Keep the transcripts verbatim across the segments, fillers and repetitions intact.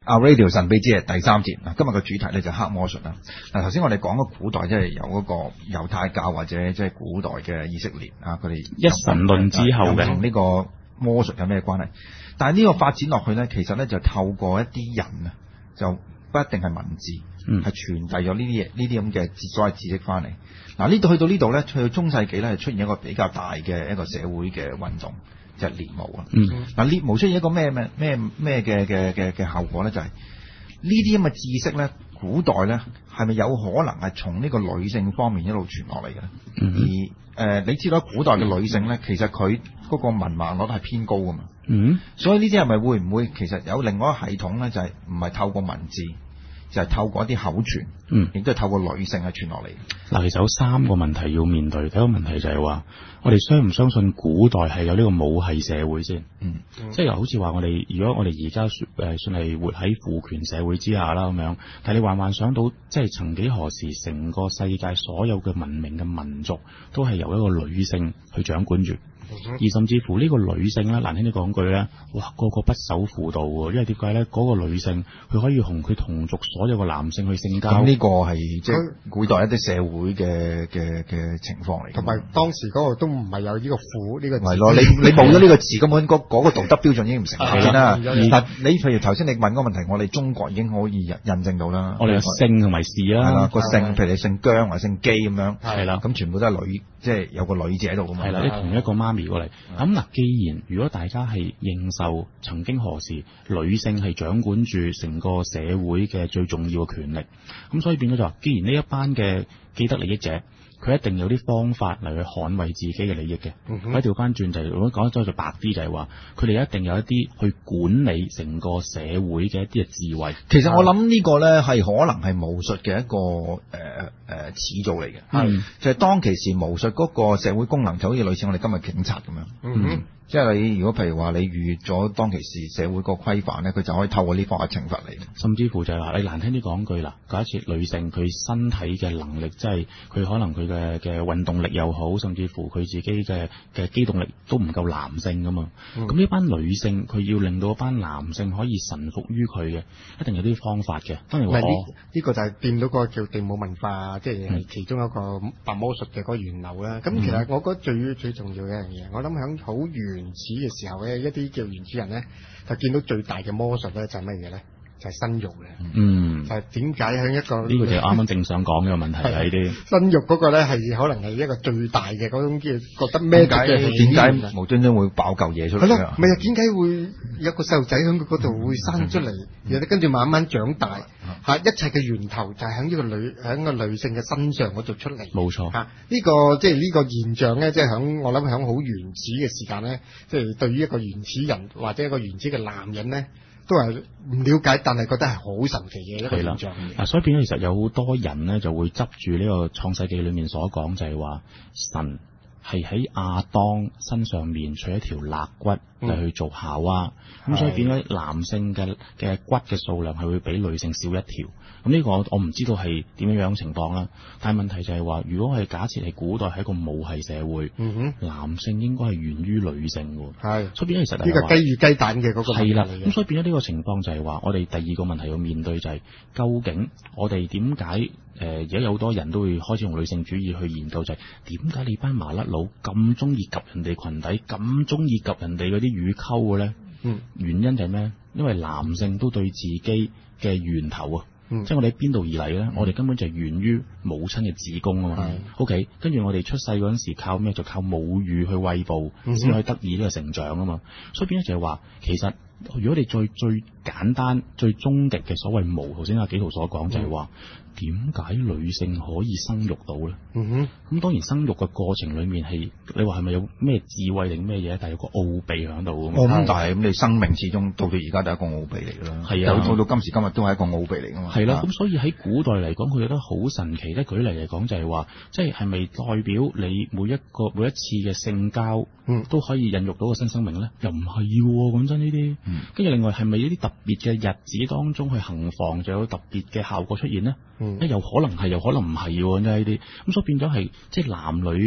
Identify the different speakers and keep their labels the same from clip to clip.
Speaker 1: 阿 Radio 神秘之夜第三節，今日嘅主題咧就係黑魔術啦。嗱，頭先我哋講嘅古代即係有嗰個猶太教或者即係古代嘅以色列啊，佢哋
Speaker 2: 一神論之後嘅
Speaker 1: 同呢個魔術有咩關係？但係呢個發展落去咧，其實咧就透過一啲人啊，就不一定係文字，係、嗯、傳遞咗呢啲嘢，呢啲咁嘅所謂知識翻嚟。嗱，呢度去到呢度咧，去到中世紀咧，係出現一個比較大嘅一個社會嘅運動。就係獵巫啊！嗱、嗯，獵巫出現一個咩咩咩咩嘅嘅嘅嘅效果咧，就係呢啲咁嘅知識咧，古代咧係咪有可能係從呢個女性方面一路傳落嚟嘅咧？而誒、呃，你知道古代嘅女性咧，其實佢嗰個文盲率係偏高噶嘛。嗯，所以呢啲係咪會唔會其實有另外一個系統咧？就係唔係透過文字，就係、是、透過一啲口傳，嗯，亦都係透過女性係傳落嚟。
Speaker 2: 嗱，其實有三個問題要面對。第一個問題就係話，我哋相唔相信古代係有呢個母系社會先？嗯，即係好似話我哋，如果我哋而家誒算係活喺父權社會之下啦咁樣，但係你幻幻想到，即係曾幾何時，成個世界所有嘅文明嘅民族都係由一個女性去掌管住。而甚至乎呢個女性咧，難聽啲講句咧，哇，個個不守婦道喎，因為點解咧？嗰、那個女性佢可以同佢同族所有嘅男性去性交，
Speaker 1: 咁呢個係即係古代一啲社會嘅嘅嘅情況嚟。
Speaker 3: 同埋當時嗰個都唔係有呢個婦呢個字。
Speaker 1: 係咯，你你冇咗呢個字，根本嗰嗰個道德標準已經唔成立啦。但你譬如頭先你問嗰個問題，我哋中國已經可以印印證到啦。
Speaker 2: 我哋有姓同埋氏啦，
Speaker 1: 係啦，個姓譬如你姓姜或者姓姬咁樣，
Speaker 2: 係啦，
Speaker 1: 咁全部都係女，即係有個女字喺度㗎嘛。
Speaker 2: 係啦，你同一個媽咪過嚟。咁嗱，既然如果大家係認受曾經何時女性係掌管住成個社會嘅最重要嘅權力，咁所以變咗就話，既然呢一班嘅既得利益者，佢一定有啲方法嚟去捍衛自己嘅利益嘅。可以調翻轉就係、是，如果講得再白啲就係話，佢哋一定有一啲去管理成個社會嘅一啲嘅智慧。
Speaker 1: 其實我諗呢個咧係可能係巫術嘅一個誒誒、呃呃、始祖嚟嘅，係就係、是、當其時巫術嗰個社會功能就好似類似我哋今日警察咁樣。嗯哼。即係你如果譬如話你逾越咗當其時社會個規範咧，佢就可以透過呢方法懲罰你。
Speaker 2: 甚至乎就係話你難聽啲講句啦，假設女性佢身體嘅能力，即係佢可能佢嘅嘅運動力又好，甚至乎佢自己嘅嘅機動力都唔夠男性噶嘛。咁呢班女性佢要令到一班男性可以臣服於佢嘅，一定有啲方法嘅。當然話我
Speaker 3: 呢個就係變到個叫地母文化，即係其中一個白魔術嘅嗰個源流啦。咁、嗯、其實我覺得最最重要嘅一樣嘢，我諗響好原始嘅時候咧，一啲叫原始人咧，就見到最大嘅魔術咧就係乜嘢咧？就係、是、生育嘅。嗯，就係點解喺一個呢、
Speaker 2: 這個就係啱啱正想講嘅問題係呢啲
Speaker 3: 生育嗰個咧係可能係一個最大嘅嗰種叫覺得咩嘅？
Speaker 1: 點解無端端會爆嚿嘢出嚟？
Speaker 3: 係咯，唔係啊？點解會有個細路仔喺佢嗰度會生出嚟，然後跟住慢慢長大？嚇、嗯，一切嘅源頭就係喺呢個女喺個女性嘅身上嗰度出嚟。冇錯。嚇，呢個即係呢個現象咧，即係喺我諗喺好原始嘅時間咧，即係對於一個原始人或者一個原始嘅男人咧。都係唔了解，但係覺得係好神奇嘅一個現象。
Speaker 2: 嗱，所以變咗其實有好多人咧就會執住呢個創世記裏面所講，就係話神係喺亞當身上面取一條肋骨嚟去做夏娃，咁、嗯、所以變咗男性嘅嘅骨嘅數量係會比女性少一條。咁呢個我我唔知道係點樣樣情況啦。但係問題就係話，如果係假設係古代係一個母系社會，嗯哼，男性應該係源於女性嘅，係。所以變咗其實呢、這個
Speaker 3: 雞與雞蛋嘅嗰個
Speaker 2: 係啦。咁所以變咗呢個情況就係話，我哋第二個問題要面對就係、是，究竟我哋點解誒而家有好多人都會開始用女性主義去研究，就係點解你班麻甩佬咁中意及人哋裙底，咁中意及人哋嗰啲乳溝嘅咧？嗯，原因就係咩？因為男性都對自己嘅源頭啊。嗯、即係我哋喺邊度而嚟咧、嗯？我哋根本就係源於母親嘅子宮啊嘛。OK， 跟住我哋出世嗰陣時靠咩？就靠母乳去餵哺，先、嗯、可以得以呢個成長啊嘛。所以變咗就係話，其實如果你最最簡單、最終極嘅所謂無，頭先阿紀陶所講就係話，點解女性可以生育到咧？嗯哼，咁當然生育嘅過程裏面係你話係咪有咩智慧定咩嘢？但係有個奧秘喺度啊嘛。
Speaker 1: 咁但係咁你生命始終到到而家都係一個奧秘嚟㗎啦。係啊，到到今時今日都係一個奧秘嚟㗎嘛。
Speaker 2: 係啦，咁所以喺古代嚟講，佢覺得好神奇咧。舉例嚟講就係話，即係係咪代表你每一個每一次嘅性交，嗯，都可以孕育到個新生命咧？又唔係喎，講真呢啲。跟住另外係咪一啲特別嘅日子當中去行房就有特別嘅效果出現咧？嗯，又可能係，又可能唔係喎，真係呢啲。咁所以變咗係即係男女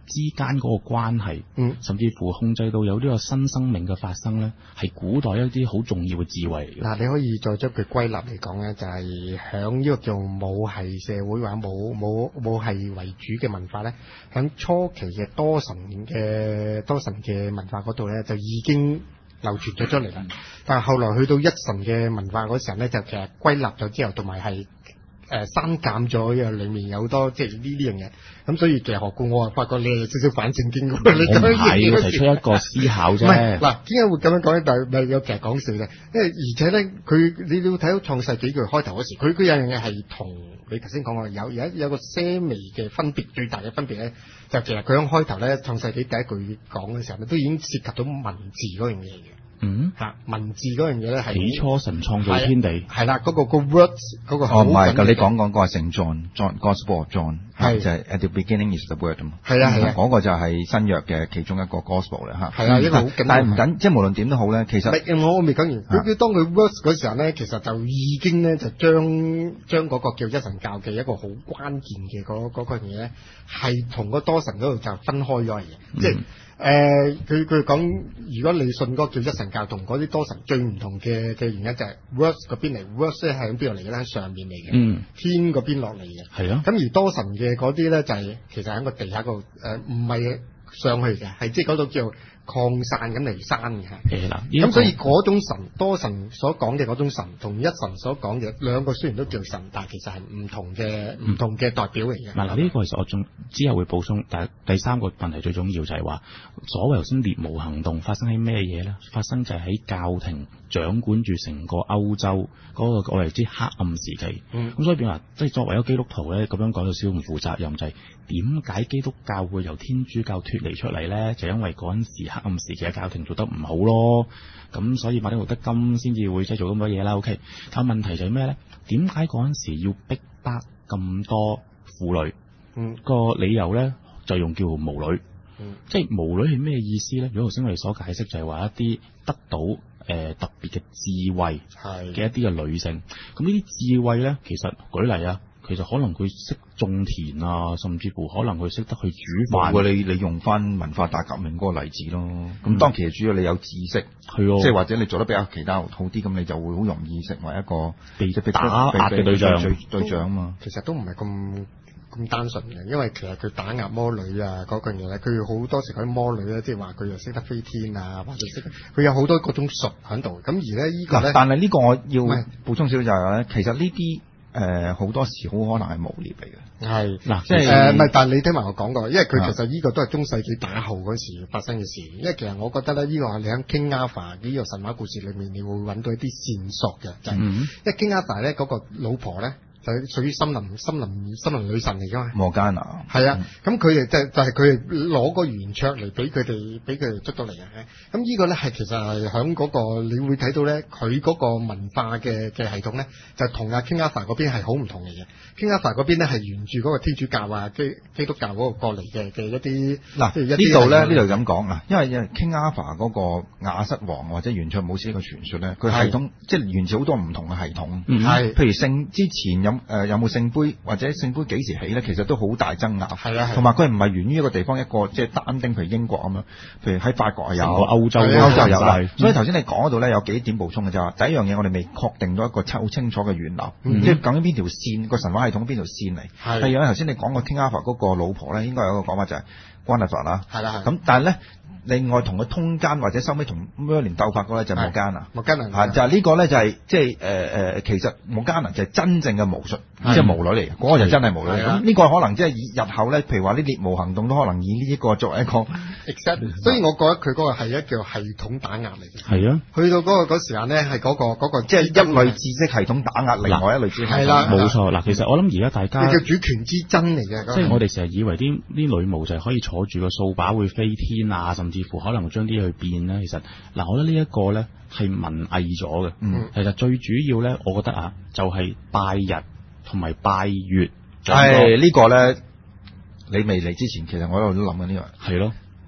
Speaker 2: 之間嗰個關係，
Speaker 3: 嗯，
Speaker 2: 甚至乎控制到有呢個新生命嘅發生咧，係古代一啲好重要嘅智慧嚟嘅。
Speaker 3: 嗱，你可以再將佢歸納嚟講咧，就係響呢個叫母系社會或者母母母系為主嘅文化咧，響初期嘅多神嘅多神嘅文化嗰度咧，就已經流傳咗出嚟啦。但係後來去到一神嘅文化嗰時候咧，就其實歸納咗之後，同埋係誒刪減咗，因為裡面有好多即係呢呢樣嘢。咁所以其實何故我話發覺你係少少反聖經嘅，你咁樣
Speaker 2: 係我提出一個思考啫。
Speaker 3: 唔係嗱，點解會咁樣講咧？但係咪有其實講笑嘅？因為而且咧，佢你你會睇到創世紀佢開頭嗰時，佢佢有樣嘢係同你頭先講過有有一有個些微嘅分別，最大嘅分別咧，就其實佢喺開頭咧創世紀第一句講嘅時候咧，都已經涉及到文字嗰樣嘢嘅。
Speaker 2: 嗯，
Speaker 3: 嚇文字嗰樣嘢咧係
Speaker 2: 起初神創造天地，
Speaker 3: 係啦，嗰個個 words 嗰個
Speaker 1: 哦唔係，你講講嗰個聖 John John Gospel of John
Speaker 3: 係
Speaker 1: 就係 at the beginning is the word 啊嘛，
Speaker 3: 係啊係啊，
Speaker 1: 嗰個就係新約嘅其中一個 Gospel 嚟嚇，
Speaker 3: 係啊，一個好緊，
Speaker 1: 但係唔緊，即係無論點都好咧，其實
Speaker 3: 我我未講完，佢佢當佢 words 嗰時候咧，其實就已經咧就將將嗰個叫一神教嘅一個好關鍵嘅嗰嗰個嘢咧，係同嗰多神嗰度就分開咗嘅，即係。誒，佢佢講，如果你信嗰個叫一神教同嗰啲多神最唔同嘅嘅原因就係 words 嗰邊嚟 words 咧係喺邊度嚟嘅咧？喺上面嚟嘅，
Speaker 2: 嗯，
Speaker 3: 天嗰邊落嚟嘅，
Speaker 2: 係啊。
Speaker 3: 咁而多神嘅嗰啲咧就係、是、其實喺個地下度誒，唔、呃、係上去嘅，係即係嗰度叫擴散咁嚟生嘅嚇。
Speaker 2: 誒嗱，
Speaker 3: 咁所以嗰種神多神所講嘅嗰種神，同一神所講嘅兩個雖然都叫神，但係其實係唔同嘅唔、嗯、同嘅代表嚟嘅。
Speaker 2: 嗱嗱，呢個其實我仲之後會補充，但係第三個問題最重要就係話，所謂頭先獵巫行動發生喺咩嘢咧？發生就係喺教廷掌管住成個歐洲嗰個我哋知黑暗時期。咁、嗯、所以變話，即係作為一個基督徒咧，咁樣講到少唔負責任就係點解基督教會由天主教脫離出嚟咧？就因為嗰陣時黑暗時期嘅教廷做得唔好咯。咁所以馬丁路德金先至會即係做咁多嘢啦。OK， 但係問題就係咩咧？點解嗰陣時要逼迫咁多婦女？嗯，個理由咧就用叫巫女。嗯，即係巫女係咩意思咧？如果頭先我哋所解釋就係話一啲得到誒、呃、特別嘅智慧嘅一啲嘅女性。咁呢啲智慧咧，其實舉例啊，其實可能佢識種田啊，甚至乎可能佢識得去煮飯。
Speaker 1: 如果你你用翻文化大革命嗰個例子咯，咁、嗯、當其實主要你有知識，
Speaker 2: 係咯，
Speaker 1: 即係或者你做得比較其他好啲，咁你就會好容易成為一個
Speaker 2: 被打壓嘅對象
Speaker 1: 對象啊嘛。
Speaker 3: 其實都唔係咁咁單純嘅，因為其實佢打壓魔女啊嗰樣嘢咧，佢好多時嗰啲魔女咧，即係話佢又識得飛天啊，或者識佢有好多嗰種術喺度。咁而咧呢個咧，
Speaker 1: 但係呢個我要補充少少就係咧，其實呢啲誒好多時好可能係污蔑嚟嘅。係嗱，即係誒唔係，但係你聽埋我講過，因為佢其實呢個都係中世紀打後嗰時發生嘅事。因為其實我覺得咧，呢個係你喺 King Arthur 呢個神話故事裏面，你會揾到一啲線索嘅，就係、是嗯、因為 King Arthur 咧嗰個老婆咧。就屬於森林森林森林女神嚟噶嘛？摩加娜係啊，咁佢哋就就係佢哋攞個圓桌嚟俾佢哋俾佢哋捉到嚟嘅。咁呢個咧係其實係響嗰個你會睇到咧，佢嗰個文化嘅嘅系統咧，就同阿 King Arthur 嗰邊係好唔同嘅嘢。King Arthur 嗰邊咧係沿住嗰個天主教啊基基督教嗰個過嚟嘅嘅一啲嗱呢度咧呢度咁講嗱，因為 King Arthur 嗰個亞瑟王或者圓桌武士呢個傳說咧，佢系統即係源自好多唔同嘅系統，係譬如聖之前有。誒、呃、有冇聖杯或者聖杯幾時起咧？其實都好大爭拗，係啊，同埋佢唔係源於一個地方一個即係單丁，譬如英國咁樣，譬如喺法國係有，歐洲歐洲有啦。所以頭先你講嗰度咧有幾點補充嘅就係話，第一樣嘢我哋未確定到一個好清楚嘅源流，嗯、即係究竟邊條線個神話系統邊條線嚟。係。第二樣頭先你講個 King Arthur 嗰個老婆咧，應該有一個講法就係 Guinevere 啦。係啦。咁但係咧。另外同佢通姦或者收尾同 Merlin 鬥法嗰咧就係摩加娜，摩加娜啊就係呢個咧就係即係誒誒其實摩加娜就係真正嘅巫術，即係巫女嚟嘅，嗰、那個就真係巫女。咁呢個可能即係以日後咧，譬如話啲獵巫行動都可能以呢一個作為一個 except， 所以我覺得佢嗰個係一叫系統打壓嚟嘅。係啊，去到嗰、那個嗰時間咧係嗰個嗰、那個即係、就是、一類知識系統打壓另外一類知識系統。係啦，冇錯。嗱，其實我諗而家大家叫主權之爭嚟嘅，即係我哋成日以為啲啲女巫就係可以坐住個掃把會飛天啊，甚至似乎可能將啲去變咧，其實嗱，我覺得呢一個咧係文藝咗嘅。嗯，其實最主要咧，我覺得啊，就係、是、拜日同埋拜月。係、哎這個、呢個咧，你未嚟之前，其實我喺度都諗緊呢個。係咯，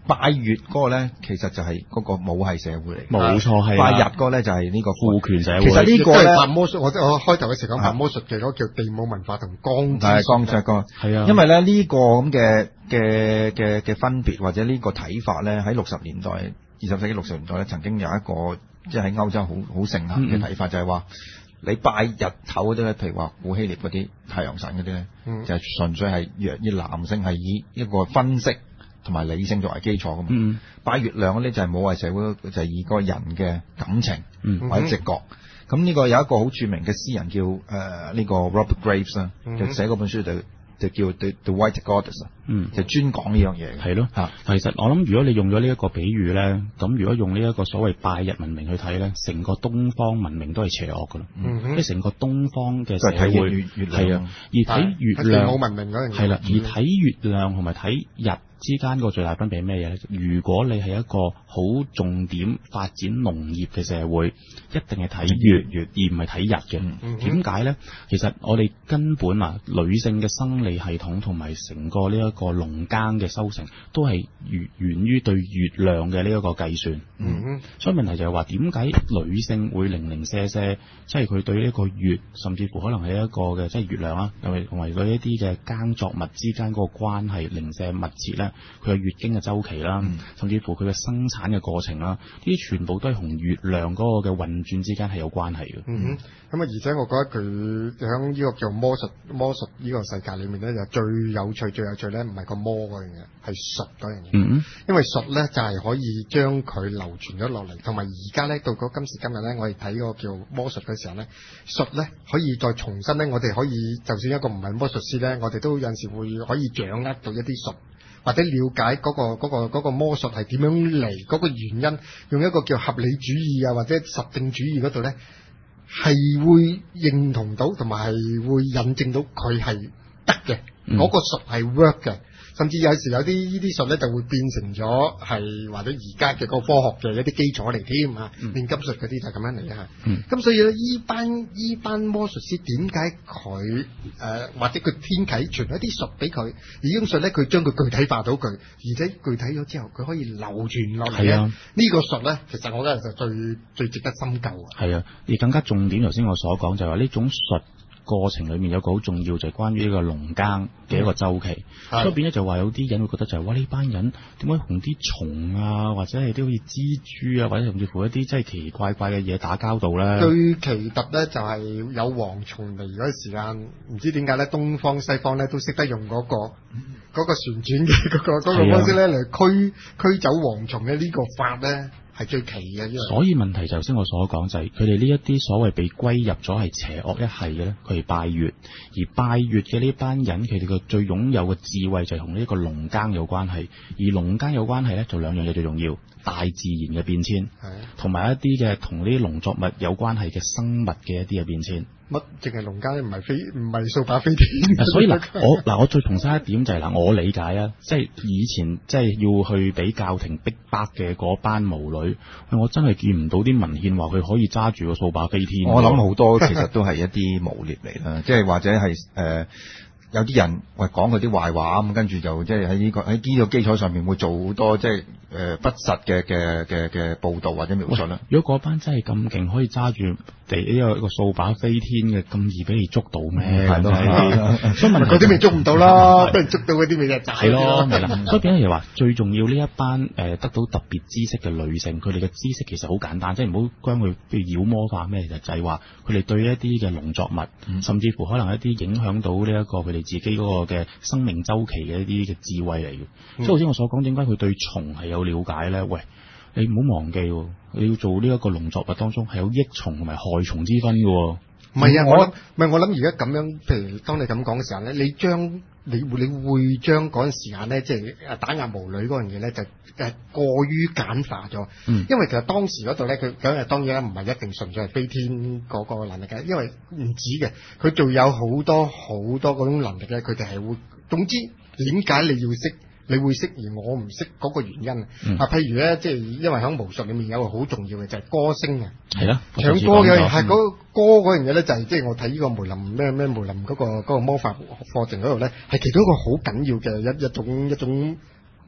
Speaker 1: 拜月嗰個咧，其實就係嗰個母系社會嚟，
Speaker 2: 冇錯係。
Speaker 1: 拜日嗰個咧就係呢個
Speaker 2: 父權社會。
Speaker 1: 其實呢個咧，
Speaker 3: 白魔術，我我開頭嘅時講白魔術嘅嗰個叫地母文化同光之
Speaker 1: 係光之光，
Speaker 2: 係啊。
Speaker 1: 因為咧呢個咁嘅嘅嘅嘅分別或者呢個睇法咧，喺六十年代、二十世紀六十年代咧，曾經有一個即係喺歐洲好好盛行嘅睇法，嗯、就係話你拜日頭嗰啲咧，譬如話古希臘嗰啲太陽神嗰啲咧，嗯、就係純粹係若以男性係以一個分析同埋理性作為基礎噶嘛。嗯、拜月亮嗰啲就係母系社會，就係、是、以個人嘅感情、嗯、或者直覺。咁呢、嗯、個有一個好著名嘅詩人叫誒呢、呃這個 Robert Graves 啦、嗯，就寫嗰本書就。就叫 The The White Goddess，嗯，就專講呢樣嘢。
Speaker 2: 係咯，嚇。其實我諗，如果你用咗呢一個比喻咧，咁如果用呢一個所謂拜日文明去睇咧，成個東方文明都係邪惡噶啦。嗯哼，即係成個東方嘅社會係啊，而睇月亮
Speaker 3: 冇文明嗰樣嘢係啦，
Speaker 2: 而睇月亮同埋睇日之間個最大分別係咩嘢咧？如果你係一個好重點發展農業嘅社會，一定係睇月月而唔係睇日嘅。點解咧？其實我哋根本啊，女性嘅生理系統同埋成個呢一個農耕嘅收成，都係源源於對月亮嘅呢一個計算。嗯哼，所以問題就係話點解女性會零零舍舍，即係佢對呢一個月，甚至乎可能係一個嘅即係月亮啦，同埋同埋對一啲嘅耕作物之間嗰個關係零舍密切咧。佢嘅月經嘅週期啦，嗯、甚至乎佢嘅生產嘅過程啦，呢啲全部都係同月亮嗰個嘅運轉之間係有關係嘅。嗯哼，
Speaker 3: 咁啊，而且我覺得佢喺呢個叫魔術魔術呢個世界裏面咧，就最有趣最有趣咧，唔係個魔嗰樣嘢，係術嗰樣嘢。嗯哼，因為術咧就係、是、可以將佢流傳咗落嚟，同埋而家咧到嗰今時今日咧，我哋睇嗰個叫魔術嘅時候咧，術咧可以再重新咧，我哋可以就算一個唔係魔術師咧，我哋都有陣時會可以掌握到一啲術。或者了解嗰、嗰個嗰、嗰個嗰個魔術係點樣嚟，嗰個原因，用一個叫合理主義啊或者實證主義嗰度咧，係會認同到同埋係會印證到佢係得嘅，嗰、嗯、個術係 work 嘅。甚至有時有啲呢啲術咧就會變成咗係或者而家嘅個科學嘅一啲基礎嚟添啊，煉金術嗰啲就咁樣嚟嘅嚇。咁、嗯、所以咧，依班依班魔術師點解佢誒或者佢天啟傳一啲術俾佢，而呢種術咧佢將佢具體化到佢，而且具體咗之後佢可以流傳落嚟咧。呢、啊、個術咧，其實我覺得就最最值得深究啊。係啊，
Speaker 2: 而更加重點，頭先我所講就係話呢種術過程裏面有個好重要就係關於呢個農耕嘅一個週期，嗯、所以變咧就話有啲人會覺得就係、是、哇呢班人點解同啲蟲啊或者係啲好似蜘蛛啊或者甚至乎一啲真係奇奇怪怪嘅嘢打交道咧？
Speaker 3: 最奇特咧就係有蝗蟲嚟嗰時間，唔知點解咧東方西方咧都識得用嗰、那個嗰、那個旋轉嘅嗰、那個嗰、那個方式咧嚟驅驅走蝗蟲嘅呢個法咧。係最奇嘅，
Speaker 2: 所以問題就頭先我所講就係佢哋呢一啲所謂被歸入咗係邪惡一系嘅咧，佢係拜月，而拜月嘅呢班人，佢哋嘅最擁有嘅智慧就係同呢一個農耕有關係，而農耕有關係咧，就兩樣嘢最重要，大自然嘅變遷，同埋的一啲嘅同呢啲農作物有關係嘅生物嘅一啲嘅變遷。
Speaker 3: 乜淨係農耕唔係飛唔係掃把飛天？
Speaker 2: 所以嗱，我嗱我再重申一點就係、是、嗱，我理解啊，即係以前即係要去俾教廷逼迫嘅嗰班巫女，我真係見唔到啲文獻話佢可以揸住個掃把飛天。
Speaker 1: 我諗好多其實都係一啲誣衊嚟啦，即係或者係誒。呃有啲人喂講佢啲壞話咁，跟住就即係喺呢個喺呢個基礎上面會做好多即係誒不實嘅嘅嘅嘅報導或者描述啦。
Speaker 2: 如果嗰班真係咁勁，可以揸住地呢個一個掃把飛天嘅，咁易俾你捉到咩？係咯，
Speaker 3: 所以問嗰啲咪捉唔到咯，俾人捉到嗰啲咪就係咯，
Speaker 2: 係啦。所以變咗又話最重要呢一班誒得到特別知識嘅女性，佢哋嘅知識其實好簡單，即係唔好將佢譬如妖魔化咩，就係話佢哋對一啲嘅農作物，嗯、甚至乎可能一啲影響到呢一個佢哋自己嗰個嘅生命週期嘅一啲嘅智慧嚟嘅。嗯、所以頭先我所講，點解佢對蟲係有了解咧？喂，你唔好忘記，你要做呢一個農作物當中係有益蟲同埋害蟲之分嘅。
Speaker 3: 唔係啊，我諗唔係我諗而家咁樣，譬如當你咁講嘅時候咧，你將你會你會將嗰陣時間咧，即係誒打壓巫女嗰樣嘢咧，就誒過於簡化咗。嗯，因為其實當時嗰度咧，佢咁誒當然啦，唔係一定純粹係飛天嗰個能力嘅，因為唔止嘅，佢仲有好多好多嗰種能力咧，佢哋係會。總之點解你要識？你會識而我唔識嗰個原因、嗯、啊，譬如咧，即係因為喺巫術裏面有個好重要嘅就係、是、歌聲啊，係啦，唱歌嘅係嗰歌嗰樣嘢咧，就係即係我睇呢個梅林咩咩梅林嗰、那個那個魔法課程嗰度咧，係其中一個好緊要嘅一一種一種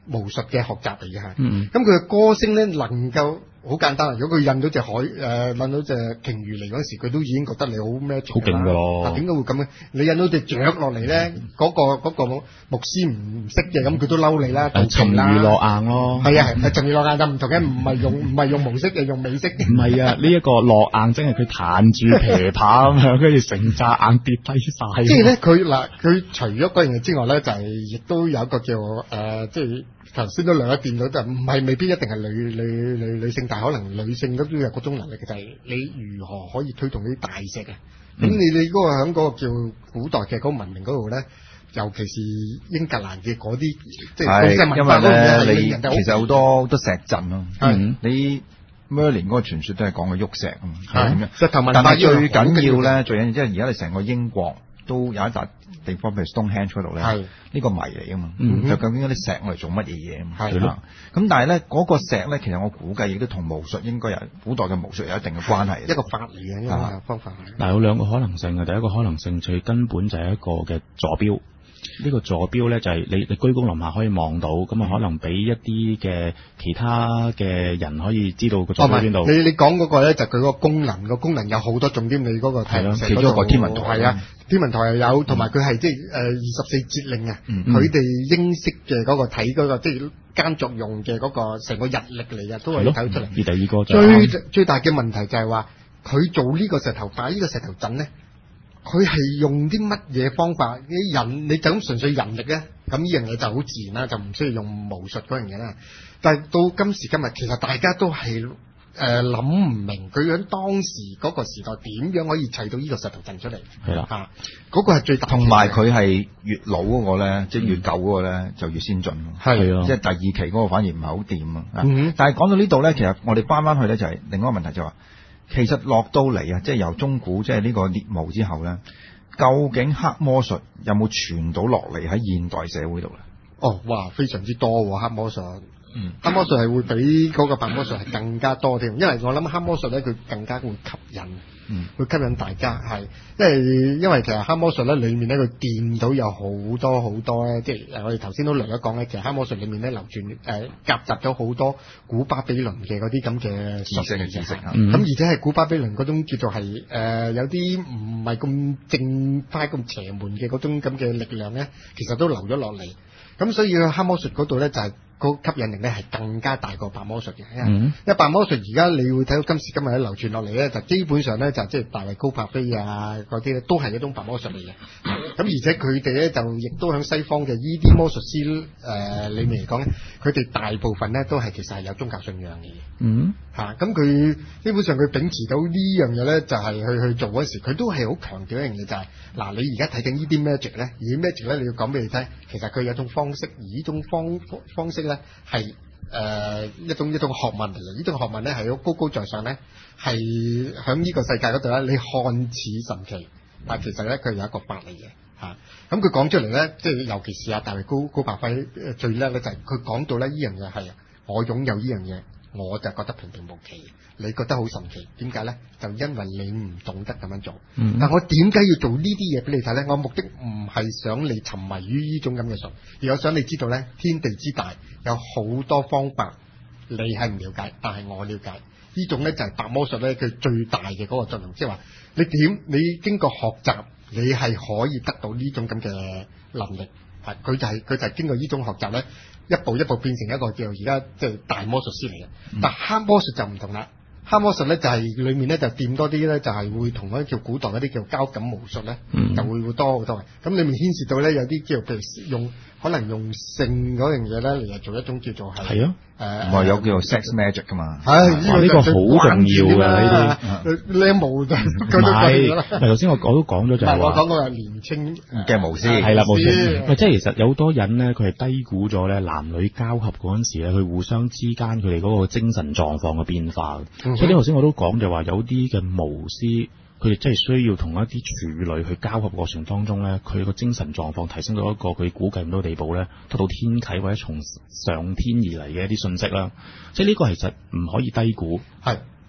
Speaker 3: 巫術嘅學習嚟嘅嚇。
Speaker 2: 嗯，
Speaker 3: 咁佢嘅歌聲咧能夠好簡單，如果佢印到隻海誒，印、呃、到隻鯨魚嚟嗰時，佢都已經覺得你好 magic
Speaker 2: 好勁㗎咯。
Speaker 3: 嗱，點解會咁嘅？你印到隻雀落嚟咧，嗰、嗰個嗰、嗰個牧師唔識嘅，咁佢都嬲你啦，
Speaker 2: 誒沉魚落雁咯。
Speaker 3: 係啊係，沉魚落雁就唔同嘅，唔係用唔係用毛色嘅，用美色。
Speaker 2: 唔係啊，呢、這、一個落雁真係佢彈住琵琶咁樣，跟住成扎雁跌低晒。
Speaker 3: 即係咧，佢嗱佢除咗嗰樣嘢之外咧，就係、是、亦都有一個叫誒、呃，即係。頭先都兩一掂到，就唔係未必一定係女女女女性，但係可能女性都有嗰種能力嘅，就係、是、你如何可以推動啲大石嘅。咁、嗯、你你嗰個喺嗰個叫古代嘅嗰個文明嗰度咧，尤其是英格蘭嘅嗰啲，即係
Speaker 1: 因為咧你其實好多好多石陣咯。嗯，你 Merlin 嗰個傳說都係講個喐石啊嘛，係咁樣。石頭文化，但係最緊要咧，最緊要即係而家你成個英國都有一笪地方，譬如 Stonehenge 嗰度咧，呢、這個謎嚟啊嘛，嗯、就究竟嗰啲石我嚟做乜嘢嘢啊嘛，係啦。咁但係咧嗰個石咧，其實我估計亦都同巫術應該有古代嘅巫術有一定嘅關係，一個法嚟嘅一個方法。
Speaker 2: 嗱，有兩個可能性嘅，第一個可能性最根本就係一個嘅座標。呢、這個座標咧就係你你居功臨下可以望到，咁啊可能俾一啲嘅其他嘅人可以知道個座標喺邊度。
Speaker 3: 你你講嗰個咧就佢嗰個功能，個功能有好多重點。你嗰個係
Speaker 1: 其中一個天文台
Speaker 3: 係啊，天文台又有，同埋佢係即係誒二十四節令啊，佢哋英式嘅嗰個睇嗰、那個即係間作用嘅嗰個成個日曆嚟嘅，都係睇出嚟。
Speaker 2: 而第二個
Speaker 3: 最最大嘅問題就係話佢做呢個石頭擺呢個石頭陣咧。佢係用啲乜嘢方法？啲人你就咁純粹人力咧，咁呢樣嘢就好自然啦，就唔需要用巫術嗰樣嘢啦。但係到今時今日，其實大家都係誒諗唔明，佢喺當時嗰個時代點樣可以砌到呢個石頭陣出嚟？係啦，嚇、啊，嗰、嗰個係最大。
Speaker 1: 同埋佢係越老嗰個咧，即係越舊嗰個咧，就越先進。
Speaker 3: 係啊，
Speaker 1: 即係第二期嗰個反而唔係好掂啊。嗯，但係講到呢度咧，其實我哋翻翻去咧就係另外一個問題就係話。其實落到嚟啊，即係由中古即係呢個獵巫之後咧，究竟黑魔術有冇傳到落嚟喺現代社會度咧？
Speaker 3: 哦，哇，非常之多喎、啊、黑魔術。嗯，黑魔術係會比嗰個白魔術係更加多添，因為我諗黑魔術咧佢更加會吸引，嗯，會吸引大家係，因為因為其實黑魔術咧裏面咧佢見到有好多好多咧，即係我哋頭先都略咗講咧，其實黑魔術裏面咧流傳誒夾雜咗好多古巴比倫嘅嗰啲咁嘅
Speaker 1: 知識嘅知識啊，咁、
Speaker 3: 嗯、而且係古巴比倫嗰種叫做係誒、呃、有啲唔係咁正派咁邪門嘅嗰種咁嘅力量咧，其實都流咗落嚟，咁所以黑魔術嗰度咧就係、是。個吸引力咧係更加大過白魔術嘅，因為白魔術而家你會睇到今時今日咧流傳落嚟咧，就基本上咧就即係大衛高柏飛啊嗰啲咧，都係一種白魔術嚟嘅。咁而且佢哋咧就亦都喺西方嘅依啲魔術師誒裏面嚟講咧，佢哋大部分咧都係其實係有宗教信仰嘅。嗯，嚇咁佢基本上佢秉持到呢樣嘢咧，就係去去做嗰時，佢都係好強調一樣嘢就係、是、嗱，你而家睇緊呢啲 magic 咧，而 magic 咧你要講俾你聽，其實佢有一種方式，而呢種方方式咧。係誒、呃、一種一種學問嚟嘅，呢種學問咧係好高高在上咧，係喺呢個世界嗰度咧，你看似神奇，但係其實咧佢有一個法嚟嘅嚇。咁佢講出嚟咧，即係尤其是阿大衛高高柏飛最叻咧，就係佢講到咧呢樣嘢係我擁有呢樣嘢，我就覺得平平無奇。你覺得好神奇，點解咧？就因為你唔懂得咁樣做。嗯、但我點解要做呢啲嘢俾你睇咧？我目的唔係想你沉迷於呢種咁嘅術，而我想你知道咧，天地之大有好多方法，你係唔了解，但係我了解。呢種咧就係白魔術咧，佢最大嘅嗰個作用，即係話你點你經過學習，你係可以得到呢種咁嘅能力。係佢就係、是、佢就係經過呢種學習咧，一步一步變成一個叫而家即係大魔術師嚟嘅。嗯、但黑魔術就唔同啦。黑魔術咧就係、是、裏面咧就掂多啲咧，就係、是、會同嗰啲叫古代嗰啲叫交感巫術咧，嗯、就會會多好多嘅。咁裏面牽涉到咧有啲叫譬如用可能用性嗰樣嘢咧嚟做一種叫做係係啊誒，
Speaker 1: 唔係有叫做 sex magic 噶嘛？
Speaker 3: 係呢、啊這個好重要㗎呢啲靚巫就唔
Speaker 2: 係。頭先我我都講咗就係話，
Speaker 3: 我講過係年青
Speaker 1: 嘅巫師
Speaker 2: 係啦，巫師。喂，即係其實有好多人咧，佢係低估咗咧男女交合嗰陣時咧，佢互相之間佢哋嗰個精神狀況嘅變化。嗯、所以頭先我都講就話有啲嘅巫師。佢哋真係需要同一啲處女去交合過程當中咧，佢個精神狀況提升到一個佢估計唔到地步咧，得到天啟或者從上天而嚟嘅一啲信息啦。即係呢個其實唔可以低估。
Speaker 3: 係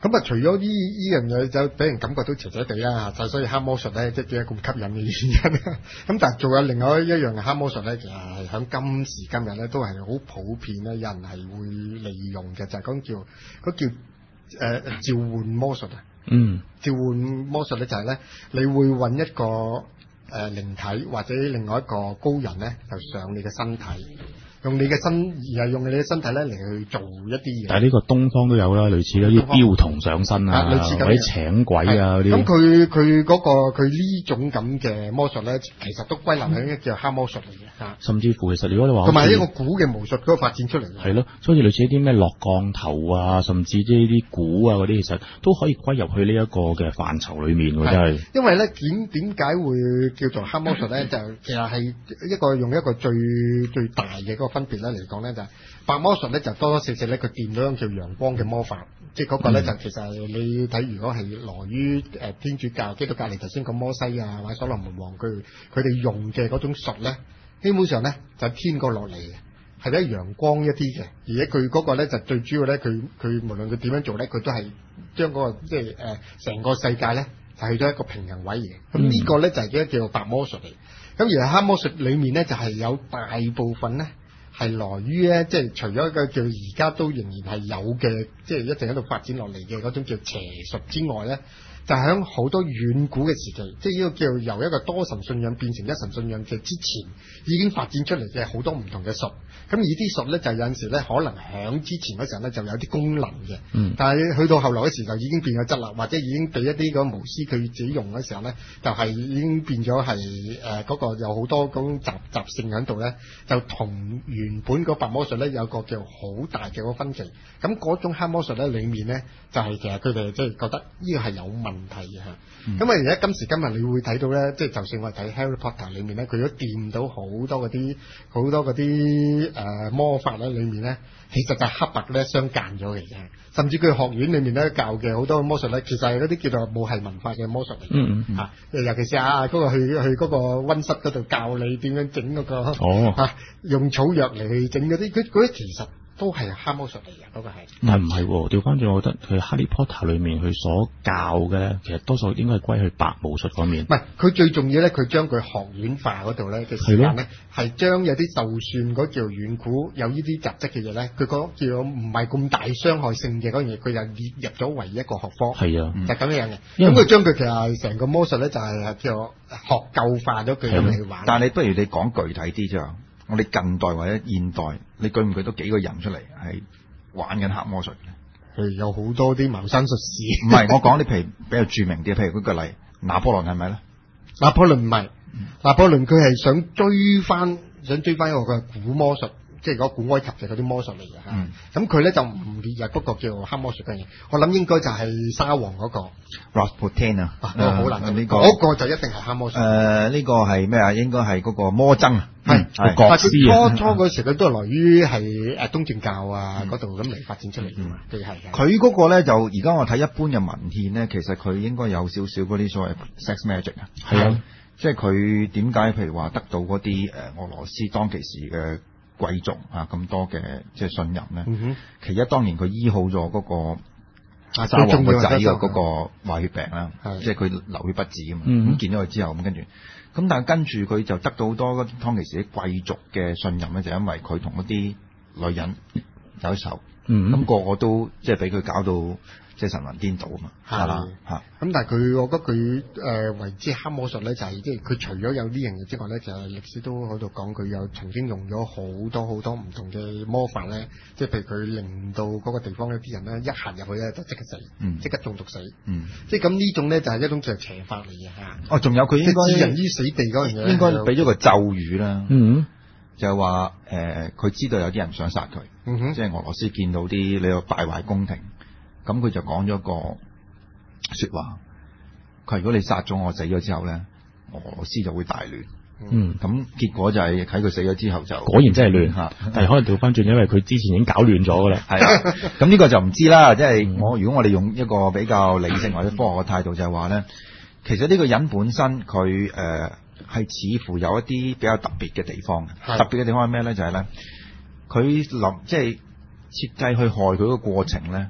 Speaker 3: 咁啊，除咗呢呢樣嘢就俾人感覺到邪邪地啦，就所以黑魔術咧，即係點解咁吸引嘅原因。咁但係仲有另外一樣嘅黑魔術咧，其實係喺今時今日咧都係好普遍咧，有人係會利用嘅，就係、是、講叫嗰叫誒、呃、召喚魔術啊。
Speaker 2: 嗯，
Speaker 3: 召喚魔術咧就係咧，你會揾一個誒靈體或者另外一個高人咧，就上你嘅身體。用你嘅身，而係用你嘅身體咧嚟去做一啲嘢。
Speaker 2: 但係呢個東方都有啦，類似嗰啲標童上身啊，
Speaker 3: 類似
Speaker 2: 或者請鬼啊嗰啲。
Speaker 3: 咁佢佢嗰個佢呢種咁嘅魔術咧，其實都歸納喺一個叫黑魔術嚟嘅嚇。
Speaker 2: 甚至乎其實如果你話
Speaker 3: 同埋一個古嘅巫術嗰個發展出嚟嘅。
Speaker 2: 係咯，所以好似類似一啲咩落降頭啊，甚至即係啲鼓啊嗰啲，其實都可以歸入去呢一個嘅範疇裡面喎，真係。
Speaker 3: 因為咧點點解會叫做黑魔術咧？就其實係一個用一個最最大嘅嗰個分別咧嚟講咧，就係白魔術咧就多多少少咧佢掂到一種叫陽光嘅魔法，即係嗰個咧、嗯、就其實你睇如果係來於誒天主教、基督教嚟頭先講摩西啊或者所羅門王佢佢哋用嘅嗰種術咧，基本上咧就係天降落嚟嘅，係咧陽光一啲嘅，而且佢嗰個咧就最主要咧，佢佢無論佢點樣做咧，佢都係將嗰個即係誒成個世界咧就去咗一個平衡位嘅。咁呢個咧就係叫叫做白魔術嚟。咁而黑魔術裡面咧就係有大部分咧係來於咧，即係除咗一個叫而家都仍然係有嘅，即係一直喺度發展落嚟嘅嗰種叫邪術之外咧，就係喺好多遠古嘅時期，即係呢個叫由一個多神信仰變成一神信仰嘅之前，已經發展出嚟嘅好多唔同嘅術。咁而啲術咧就有陣時咧可能響之前嗰時候咧就有啲功能嘅，嗯、但係去到後來嗰時就已經變咗質啦，或者已經俾一啲個巫師佢自己用嗰時候咧，就係、是、已經變咗係誒嗰個有好多嗰種雜雜性喺度咧，就同原本嗰白魔術咧有個叫好大嘅個分歧。咁嗰種黑魔術咧裡面咧就係、是、其實佢哋即係覺得呢個係有問題嘅嚇。咁啊而家今時今日你會睇到咧，即係就算我哋睇 Harry Potter 裡面咧，佢都掂到好多嗰啲好多嗰啲誒魔法咧，裡面咧其實就黑白咧相間咗嘅啫。甚至佢學院裡面咧教嘅好多魔術咧，其實係嗰啲叫做母系文化嘅魔術嚟嘅。嗯嗯嚇，尤其是啊嗰、嗰個去去嗰個溫室嗰度教你點樣整嗰個哦嚇、啊，用草藥嚟去整嗰啲，佢嗰啲其實都係黑魔術嚟嘅，嗰個係。但係唔係喎，調翻轉，我覺得佢《哈利波特》裏面佢所教嘅咧，其實多數應該係歸去白巫術方面。唔係，佢最重要咧，佢將佢學院化嗰度咧嘅時間咧，係將有啲就算嗰叫遠古有呢啲雜質嘅嘢咧，佢講叫唔係咁大傷害性嘅嗰樣嘢，佢就列入咗為一個學科。係啊，就咁樣嘅。咁佢將佢其實成個魔術咧，就係叫學究化咗佢咁嚟玩。但係你不如你講具體啲啫。我哋近代或者現代，你舉唔舉到幾個人出嚟係玩緊黑魔術嘅？係有好多啲茅山術士。唔係，我講啲譬如比較著名啲，譬如舉個例，拿破崙係咪咧？拿破崙唔係，拿破崙佢係想追翻，想追翻一個嘅古魔術。即係嗰古埃及嘅嗰啲魔術嚟嘅嚇，咁佢咧就唔列入嗰個叫黑魔術嘅嘢，我諗應該就係沙皇嗰、那個 Rasputin 啊，嗰個好難呢個，嗰個就一定係黑魔術。誒、呃，呢、這個係咩啊？應該係嗰個魔僧啊，係係國師啊。初初嗰時佢都係來於係誒東正教啊嗰度咁嚟發展出嚟嘅嘛，佢係嘅。佢嗰個咧就而家我睇一般嘅文獻咧，其實佢應該有少少嗰啲所謂 sex magic 啊，係啊，即係佢點解譬如話得到嗰啲誒俄羅斯當其時嘅貴族啊咁多嘅即係信任咧，嗯、其一當然佢醫好咗嗰個沙皇個仔嘅嗰個壞血病啦，即係佢流血不止啊嘛。咁、嗯、見到佢之後咁跟住，咁但係跟住佢就得到好多當其時啲貴族嘅信任咧，就因為佢同嗰啲女人有仇，咁、嗯、個個都即係俾佢搞到即係神魂顛倒啊嘛，係啦嚇。咁但係佢，我覺得佢誒、呃、為之黑魔術咧，就係即係佢除咗有呢樣嘢之外咧，就係、是、歷史都喺度講佢有曾經用咗好多好多唔同嘅魔法咧，即係譬如佢令到嗰個地方咧啲人咧一行入去咧就即刻死，即、嗯、刻中毒死，嗯、即係咁呢種咧就係、是、一種就係邪法嚟嘅嚇。哦，仲有佢應該置人於死地嗰樣嘢，應該俾咗個咒語啦，嗯、就係話誒佢知道有啲人想殺佢，嗯、即係俄羅斯見到啲你話敗壞宮廷。咁佢就講咗個說話，佢話如果你殺咗我死咗之後咧，俄羅斯就會大亂。嗯，咁結果就係喺佢死咗之後就果然真係亂吓，但係可能調翻轉，因為佢之前已經搞亂咗噶啦。係啊，咁呢個就唔知啦。即係我如果我哋用一個比較理性或者科學嘅態度，就係話咧，其實呢個人本身佢誒係似乎有一啲比較特別嘅地方。特別嘅地方係咩咧？就係咧，佢諗即係設計去害佢個過程咧。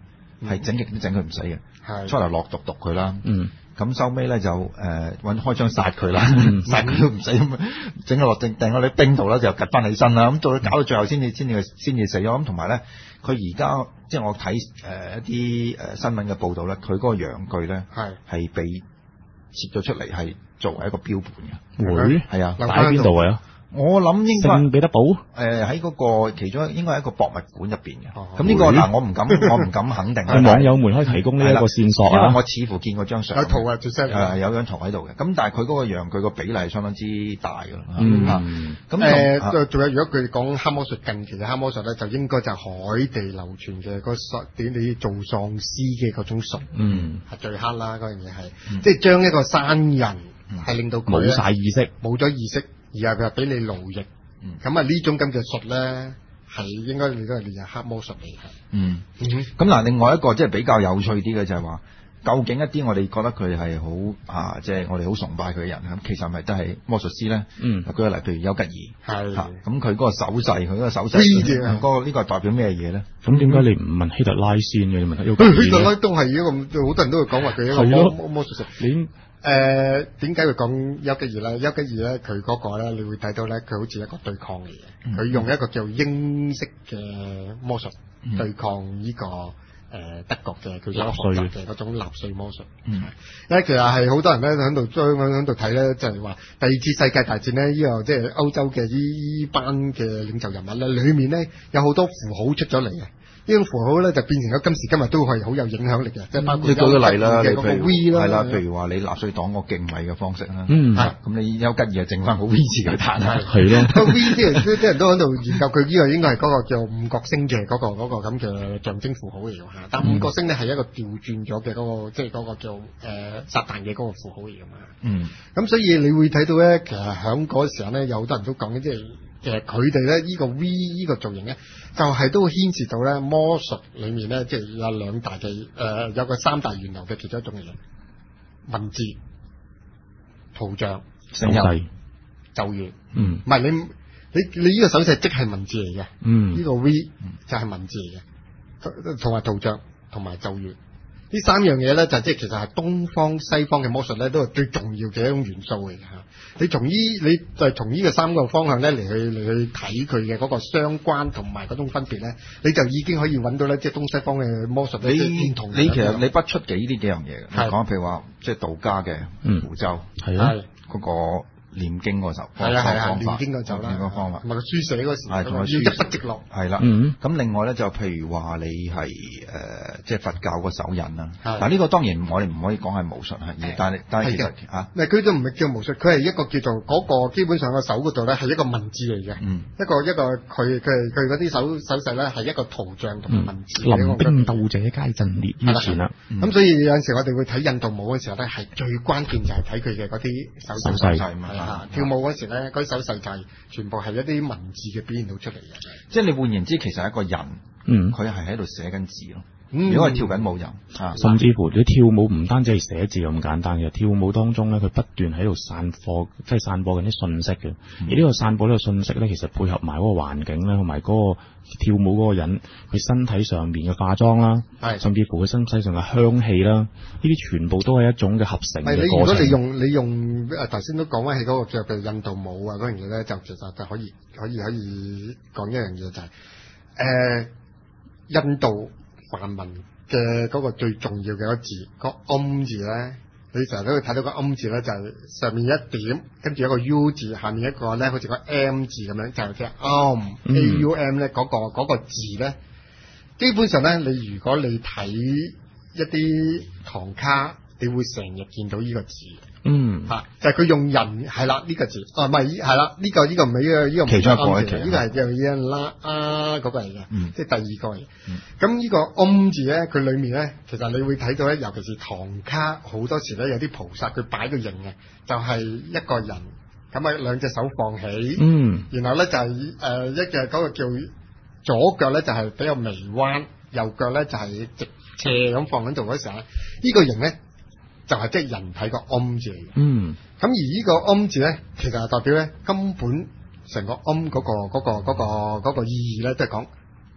Speaker 1: 係整極都整佢唔死嘅。
Speaker 3: 係
Speaker 1: 初頭落毒毒佢啦。
Speaker 2: 嗯。
Speaker 1: 咁收尾咧就誒揾開槍殺佢啦，殺佢都唔死咁，整個落定掟喺啲冰度啦，就趌翻起身啦。咁到搞到最後先至先至先至死咗。咁同埋咧，佢而家即係我睇誒一啲誒新聞嘅報導咧，佢嗰個陽具咧係係被切咗出嚟，係作為一個標本嘅。
Speaker 2: 會
Speaker 1: 係啊，
Speaker 2: 擺喺邊度啊？
Speaker 1: 我諗應該
Speaker 2: 聖彼得堡
Speaker 1: 誒喺嗰個其中應該係一個博物館入邊嘅。咁呢個嗱我唔敢我唔敢肯定。
Speaker 2: 網友們可以提供呢一個線索啊。
Speaker 1: 因為我似乎見過張相。
Speaker 3: 有圖啊，最犀利。
Speaker 1: 誒有張圖喺度嘅。咁但係佢嗰個陽具個比例係相當之大㗎啦。
Speaker 2: 嗯。
Speaker 1: 咁
Speaker 3: 誒仲有如果佢講黑魔術，近期嘅黑魔術咧，就應該就係海地流傳嘅嗰術點你做喪屍嘅嗰種術。
Speaker 2: 嗯。
Speaker 3: 係最黑啦，嗰樣嘢係，即係將一個生人係令到佢
Speaker 2: 冇晒意識，
Speaker 3: 冇咗意識。而係佢話俾你奴役，咁啊呢種咁嘅術咧，係應該你都係列入黑魔術嚟嘅。嗯，
Speaker 1: 咁嗱，另外一個即係比較有趣啲嘅就係話，究竟一啲我哋覺得佢係好啊，即係我哋好崇拜佢嘅人，咁其實係咪都係魔術師咧？嗯，舉個例，譬如丘吉爾，係咁佢嗰個手勢，佢嗰個手勢，嗰個呢個係代表咩嘢咧？
Speaker 2: 咁點解你唔問希特拉先嘅？你問丘吉爾？
Speaker 3: 希特拉都係一個，好多人都會講話佢一個魔魔魔術師。你誒點解會講丘吉爾咧？丘吉爾咧，佢嗰個咧，你會睇到咧，佢好似一個對抗嚟嘅。佢、嗯、用一個叫英式嘅魔術、嗯、對抗呢、這個誒、呃、德國嘅佢所學習嘅嗰種納粹魔術。嗯，咧其實係好多人咧喺度將喺度睇咧，就係、是、話第二次世界大戰咧，呢、這個即係歐洲嘅呢班嘅領袖人物咧，裡面咧有好多符號出咗嚟嘅。呢種符號咧就變成咗今時今日都係好有影響力嘅，即係包括
Speaker 1: 你舉個例啦，你譬如
Speaker 3: V 啦，
Speaker 1: 係啦，譬如話你納粹黨個敬禮嘅方式啦，
Speaker 2: 嗯，
Speaker 1: 係咁你丘吉爾整翻個 V 字佢彈係
Speaker 2: 係咯，
Speaker 3: 個 V 啲人啲人都喺度研究佢呢個應該係嗰個叫五角星嘅嗰個嗰個咁嘅象徵符號嚟㗎嚇，但五角星咧係一個調轉咗嘅嗰個即係嗰個叫誒撒旦嘅嗰個符號嚟㗎嘛，嗯，咁所以你會睇到咧，其實喺嗰時候咧有好多人都講緊即係。其實佢哋咧呢個 V 呢個造型咧，就係、是、都會牽涉到咧魔術裏面咧，即係有兩大嘅誒、呃，有個三大源流嘅其中一種嘢，文字、圖像、
Speaker 2: 手勢、
Speaker 3: 咒語。
Speaker 2: 嗯，
Speaker 3: 唔係你你你呢個手勢即係文字嚟嘅。嗯，呢個 V 就係文字嚟嘅，同埋圖像同埋咒語。呢三樣嘢咧就即係其實係東方西方嘅魔術咧都係最重要嘅一種元素嚟嘅嚇。你從呢你就係從呢個三個方向咧嚟去嚟去睇佢嘅嗰個相關同埋嗰種分別咧，你就已經可以揾到咧即係東西方嘅魔術咧唔同。
Speaker 1: 你其實你不出幾呢幾樣嘢嘅，講譬如話即係道家嘅符咒，係啊嗰個。念經嗰時候，
Speaker 3: 係啊係啊，念經嗰時候啦，
Speaker 1: 個方法，
Speaker 3: 同埋個書寫嗰時，
Speaker 1: 係同埋書
Speaker 3: 要一筆直落，
Speaker 1: 係啦。咁、嗯、另外咧就譬如話你係誒，即係佛教個手印啦。嗱呢個當然我哋唔可以講係巫術係，但係但係其實嚇，唔係佢都唔係叫巫術，佢係一個叫做嗰、那個基本上個手嗰度咧係一個文字嚟嘅、嗯，一個一個佢佢佢嗰啲手手勢咧係一個圖像同埋文字。
Speaker 2: 臨兵鬥者皆陣列於前啦。咁、
Speaker 3: 嗯、所以有陣時我哋會睇印度舞嘅時候咧，係最關鍵就係睇佢嘅嗰啲手勢。啊、跳舞嗰時咧，嗰啲手勢就係全部係一啲文字嘅表現到出嚟嘅。即係你換言之，其實係一個人，嗯，佢係喺度寫緊字咯。如果係跳緊舞人、啊，
Speaker 2: 甚至乎你跳舞唔單止係寫字咁簡單嘅，跳舞當中咧，佢不斷喺度散播，即係散播緊啲信息嘅。嗯、而呢個散播呢個信息咧，其實配合埋嗰個環境咧，同埋嗰個跳舞嗰個人佢身體上面嘅化妝啦，甚至乎佢身體上嘅香氣啦，呢啲全部都係一種嘅合成嘅過程。如果你用你用誒頭先都講翻起嗰個叫譬如印度舞啊嗰樣嘢咧，就其實就可以可以可以講一樣嘢就係、是、誒、呃、印度。梵文嘅嗰個最重要嘅一個字，個 Om 字咧，你成日都會睇到個 Om 字咧，就係、是、上面一點，跟住一個 U 字，下面一個咧，好似個 M 字咁樣，就係、是、叫 Om，A U M 咧，嗰、那個嗰、那個字咧，基本上咧，你如果你睇一啲唐卡，你會成日見到呢個字。嗯，吓就係、是、佢用人係啦呢個字，哦唔係係啦呢個呢、這個唔係呢個呢個唔係啱字，呢個係叫嘢啦啊嗰個嚟嘅，嗯，即係第二個嚟。咁、嗯、呢個 Om 字咧，佢裏面咧，其實你會睇到咧，尤其是唐卡好多時咧，有啲菩薩佢擺個形嘅，就係、是、一個人咁啊，兩隻手放起，嗯，然後咧就係、是、誒、呃、一嘅嗰個叫左腳咧就係比較微彎，右腳咧就係直斜咁放喺度嗰時候咧，呢、這個形咧。就係即係人體個 Om 字嚟嘅，嗯，咁而呢個 Om 字咧，其實係代表咧根本成個 Om 嗰個嗰個嗰個嗰個意義咧，都係講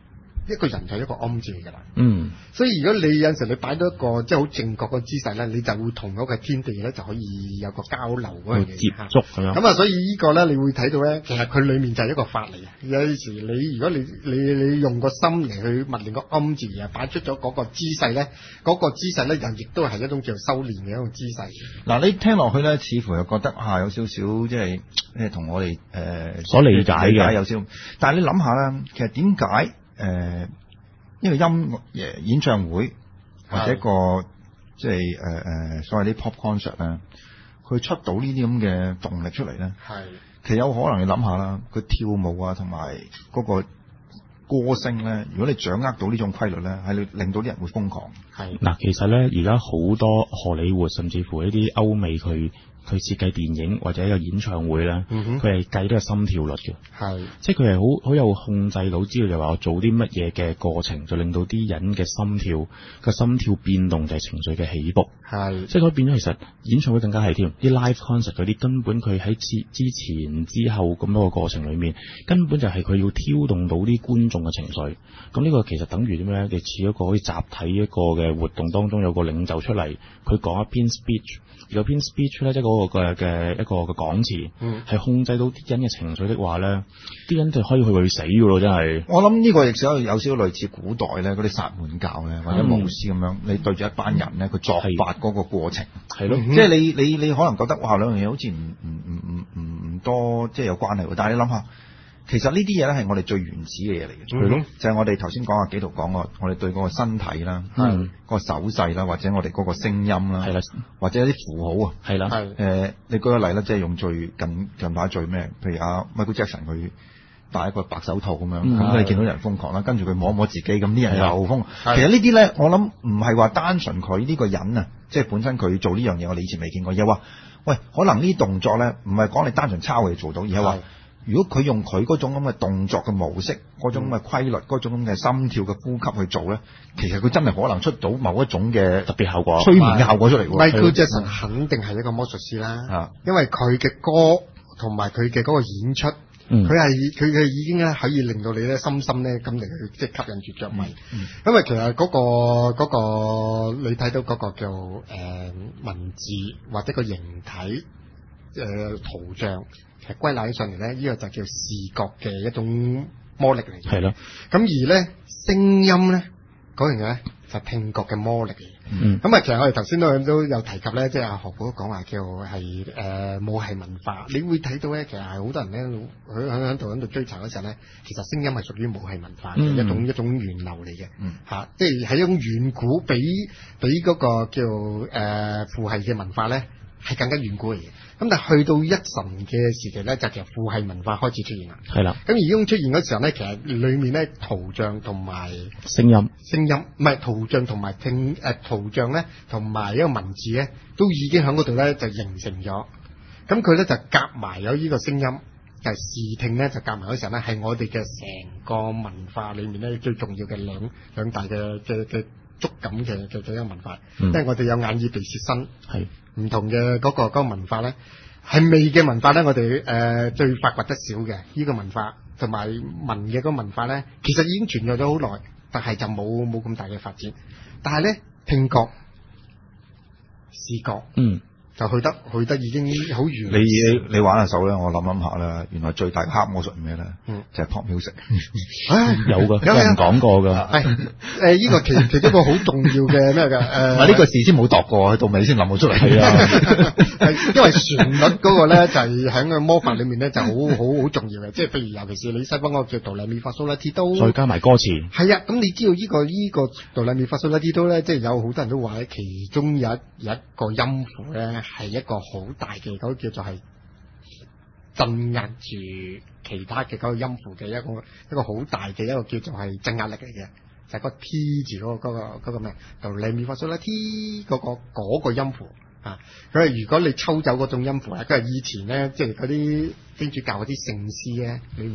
Speaker 3: 一個人就係一個âm字嚟㗎啦。
Speaker 2: 嗯，
Speaker 3: 所以如果你有陣時你擺到一個即係好正確嘅姿勢咧，你就會同嗰個天地咧就可以有個交流嗰樣嘢
Speaker 2: 接觸咁樣。
Speaker 3: 咁啊，所以呢個咧你會睇到咧，其實佢裡面就係一個法嚟嘅。有時你如果你你你用個心嚟去默念個âm字啊，擺出咗嗰個姿勢咧，嗰、嗰個姿勢咧又亦都係一種叫修練嘅一種姿勢。
Speaker 1: 嗱，你聽落去咧，似乎又覺得啊有少少即係誒同我哋誒、呃、
Speaker 2: 所理解嘅
Speaker 1: 有少，但係你諗下咧，其實點解誒一個音樂誒演唱會或者一個即係誒誒所謂啲 pop concert 咧，佢出到呢啲咁嘅動力出嚟咧？係，其實有可能你諗下啦，佢跳舞啊同埋嗰個歌聲咧，如果你掌握到呢種規律咧，係令到啲人會瘋狂。
Speaker 2: 係嗱，其實咧而家好多荷里活甚至乎一啲歐美佢佢設計電影或者一個演唱會咧，佢係計呢個心跳率嘅，係即係佢係好好有控制到，知道就話我做啲乜嘢嘅過程，就令到啲人嘅心跳個心跳變動就係情緒嘅起伏，係即係佢變咗。其實演唱會更加係添，啲 live concert 嗰啲根本佢喺之之前之後咁多個過程裏面，根本就係佢要挑動到啲觀眾嘅情緒。咁呢個其實等於點咧？你似一個可以集體一個嘅活動當中有個領袖出嚟，佢講一篇 speech， 有篇 speech 咧即係嗰個嘅嘅一個嘅講詞，係、嗯、控制到啲人嘅情緒的話咧，啲人就可以去去死噶咯，真係。
Speaker 1: 我諗呢個亦有有少少類似古代咧嗰啲薩滿教咧或者巫師咁樣、嗯，你對住一班人咧，佢作法嗰個過程係咯，即係你你你可能覺得哇兩樣嘢好似唔唔唔唔唔多即係有關係，但係你諗下。其實呢啲嘢咧係我哋最原始嘅嘢嚟嘅，係咯，就係、是、我哋頭先講阿紀陶講過，我哋對嗰個身體啦，嗯，嗰個手勢啦，或者我哋嗰個聲音啦，係啦，或者一啲符號啊，係啦，係，誒、呃，你舉個例啦，即係用最近近排最咩？譬如阿 Michael Jackson 佢戴一個白手套咁樣，咁、嗯、你見到人瘋狂啦，跟住佢摸摸自己，咁啲人又瘋。其實呢啲咧，我諗唔係話單純佢呢個人啊，即係本身佢做呢樣嘢，我哋以前未見過，而係話，喂，可能呢啲動作咧，唔係講你單純抄佢做到，而係話。如果佢用佢嗰種咁嘅動作嘅模式，嗰種咁嘅規律，嗰種咁嘅心跳嘅呼吸去做咧，其實佢真係可能出到某一種嘅特別效果、催眠嘅效果出嚟。
Speaker 3: Michael Jackson 肯定係一個魔術師啦，啊、因為佢嘅歌同埋佢嘅嗰個演出，佢係佢嘅已經咧可以令到你咧深深咧咁嚟去即係吸引住着迷、嗯嗯。因為其實嗰、嗰個嗰、嗰個你睇到嗰個叫誒、呃、文字或者個形體誒、呃、圖像。其實歸納起上嚟咧，呢、這個就叫視覺嘅一種魔力嚟嘅。係咯。咁而咧聲音咧嗰樣嘢咧就係、聽覺嘅魔力嚟嘅。嗯。咁啊，其實我哋頭先都都有提及咧，即係阿何寶講話叫係誒母系文化。你會睇到咧，其實係好多人咧，佢喺喺度喺度追查嗰時候咧，其實聲音係屬於母系文化嘅、嗯、一種一種源流嚟嘅。嗯。嚇、啊，即係係一種遠古比比嗰個叫誒、呃、父系嘅文化咧係更加遠古嘅嘢。咁但係去到一神嘅時期咧，就其實父系文化開始出現啦。係啦。咁而呢種出現嗰時候咧，其實裡面咧圖像同埋聲音，聲音唔係圖像同埋聽誒、呃、圖像咧，同埋一個文字咧，都已經喺嗰度咧就形成咗。咁佢咧就夾埋有呢個聲音，就係、是、視聽咧就夾埋嗰時候咧，係我哋嘅成個文化裡面咧最重要嘅兩兩大嘅嘅嘅觸感嘅嘅一個文化。嗯、因為我哋有眼耳鼻舌身係。唔同嘅嗰、嗰個嗰個文化咧，係味嘅文化咧，我哋誒、呃、最發掘得少嘅呢個文化，同埋文嘅嗰個文化咧，其實已經存在咗好耐，但係就冇冇咁大嘅發展。但係咧，聽覺、視覺，嗯。就去得去得已經好遠。你
Speaker 1: 你你玩下手咧，我諗諗下啦。原來最大嘅黑魔術係咩咧？嗯，就係 pop music。
Speaker 2: 唉，有㗎，有人講過㗎。
Speaker 3: 係誒，呢個其其中一個好重要嘅咩㗎？誒，
Speaker 1: 呢個事先冇度過，到尾先諗到出嚟。係啊，
Speaker 3: 係因為旋律嗰個咧就係喺個魔法裡面咧就好好好重要嘅。即係譬如尤其是你西方嗰個叫哆來咪發嗦啦提哆，
Speaker 2: 再加埋歌詞。
Speaker 3: 係啊，咁你知道呢個呢個哆來咪發嗦啦提哆咧，即係有好多人都話咧，其中有一有一個音符咧。係一個好大嘅嗰個叫做係鎮壓住其他嘅嗰個音符嘅一個一個好大嘅一個叫做係鎮壓力嚟嘅，就係、是、個 T 字嗰、那個嗰、那個嗰、那個咩？就哆來咪發嗦啦 T 嗰個嗰個音符啊！佢係如果你抽走嗰種音符咧，佢係以前咧即係嗰啲天主教嗰啲聖詩咧裏面咧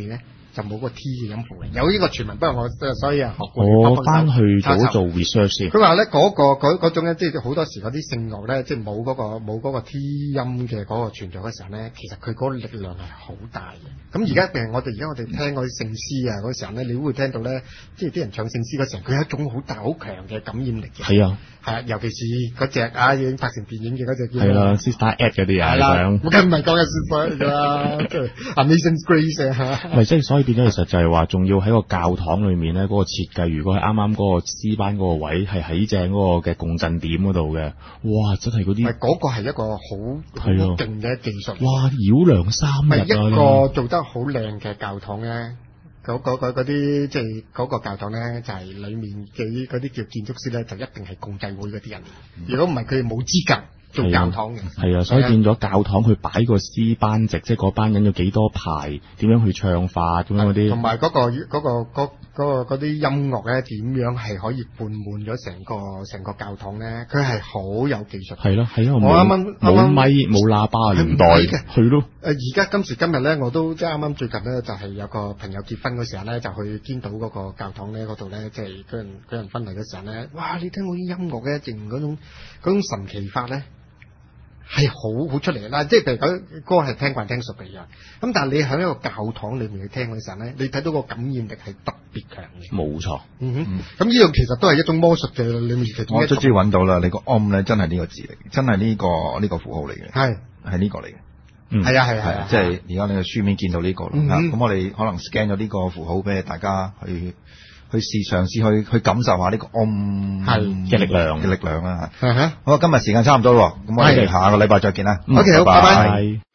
Speaker 3: 就冇個 T 嘅音符嘅。有呢個傳聞，不過我所以啊學過。
Speaker 2: 我翻去做做 research 先。
Speaker 3: 佢話咧嗰個嗰嗰種咧，即係好多時嗰啲聖樂咧，即係冇嗰個冇嗰個 T 音嘅嗰個存在嘅時候咧，其實佢嗰個力量係好大嘅。咁而家譬如我哋而家我哋聽嗰啲聖詩啊嗰時候咧，你會聽到咧，即係啲人唱聖詩嗰時候，佢有一種好大好強嘅感染力嘅。係啊，係啊，尤其是嗰隻啊已經拍成電影嘅嗰隻叫。係啦 ，Sister Act 嗰啲啊，係啦，我梗唔係講嘅 Sister Act 啦，即係 Amazing Grace 啊。唔係，即係所以變咗，其實就係話，仲要喺個教堂裏面咧，嗰個設計，如果係啱啱嗰個詩班嗰個位係喺正嗰個嘅共振點嗰度嘅，哇！真係嗰啲。係嗰個係一個好好勁嘅技術。哇！繞梁三日啊！一個做得好靚嘅教堂咧。嗰嗰嗰嗰啲即係嗰個教堂咧，就係、是、裡面嘅嗰啲叫建築師咧，就一定係共濟會嗰啲人。如果唔係，佢哋冇資格做教堂嘅。係啊，所以變咗教堂佢擺個詩班席，即係嗰班人有幾多排，點樣去唱法咁樣嗰啲。同埋嗰個嗰、嗰個嗰嗰個嗰啲音樂咧，點樣係可以伴滿咗成個成個教堂咧？佢係好有技術。係咯，係啊，我啱啱冇咪冇喇叭嘅年代，係咯。誒而家今時今日咧，我都即係啱啱最近咧，就係、是、有個朋友結婚嗰時候咧，就去堅道嗰個教堂咧嗰度咧，即係嗰人嗰人婚禮嘅時候咧，哇！你聽到啲音樂咧，淨嗰種嗰種神奇法咧，係好好出嚟啦！即係譬如嗰歌係聽慣聽熟嘅樣，咁但係你喺一個教堂裏面去聽嘅時候咧，你睇到個感染力係特別強嘅。冇錯，嗯哼，咁呢度其實都係一種魔術嘅裏面其中一種。我終於揾到啦！你個 om 咧真係呢個字嚟，真係呢、這個呢、這個符號嚟嘅，係係呢個嚟嘅。嗯，係啊，係啊，係啊，即係而家你嘅書面見到呢、這個啦。咁、嗯、我哋可能 scan 咗呢個符號俾大家去去試嘗試去去感受下呢個 om 嘅力量嘅力量啦。嚇，好，今日時間差唔多咯，咁我哋下個禮拜再見啦。OK，好，拜拜。